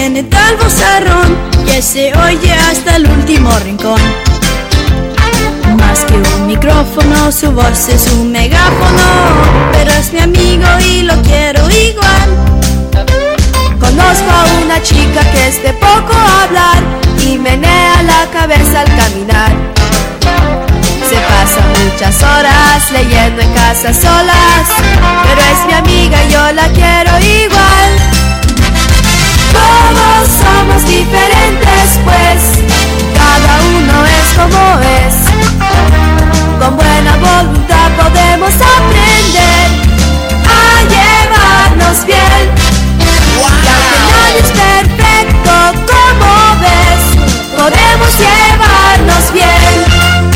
tiene tal vozarrón que se oye hasta el último rincón. Más que un micrófono, su voz es un megáfono, pero es mi amigo y lo quiero igual. Conozco a una chica que es de poco hablar y menea la cabeza al caminar. Se pasa muchas horas leyendo en casa solas, pero es mi amiga y yo la quiero igual. Todos somos diferentes, pues cada uno es como es. Con buena voluntad podemos aprender a llevarnos bien. Y aunque nadie es perfecto, como ves, podemos llevarnos bien.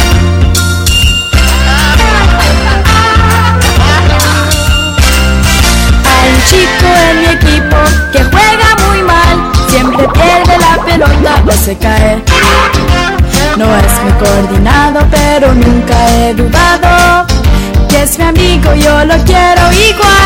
Hay un chico en mi equipo que juega muy mal, siempre pierde la pelota o se cae. No es muy coordinado, pero nunca he dudado que es mi amigo, yo lo quiero igual.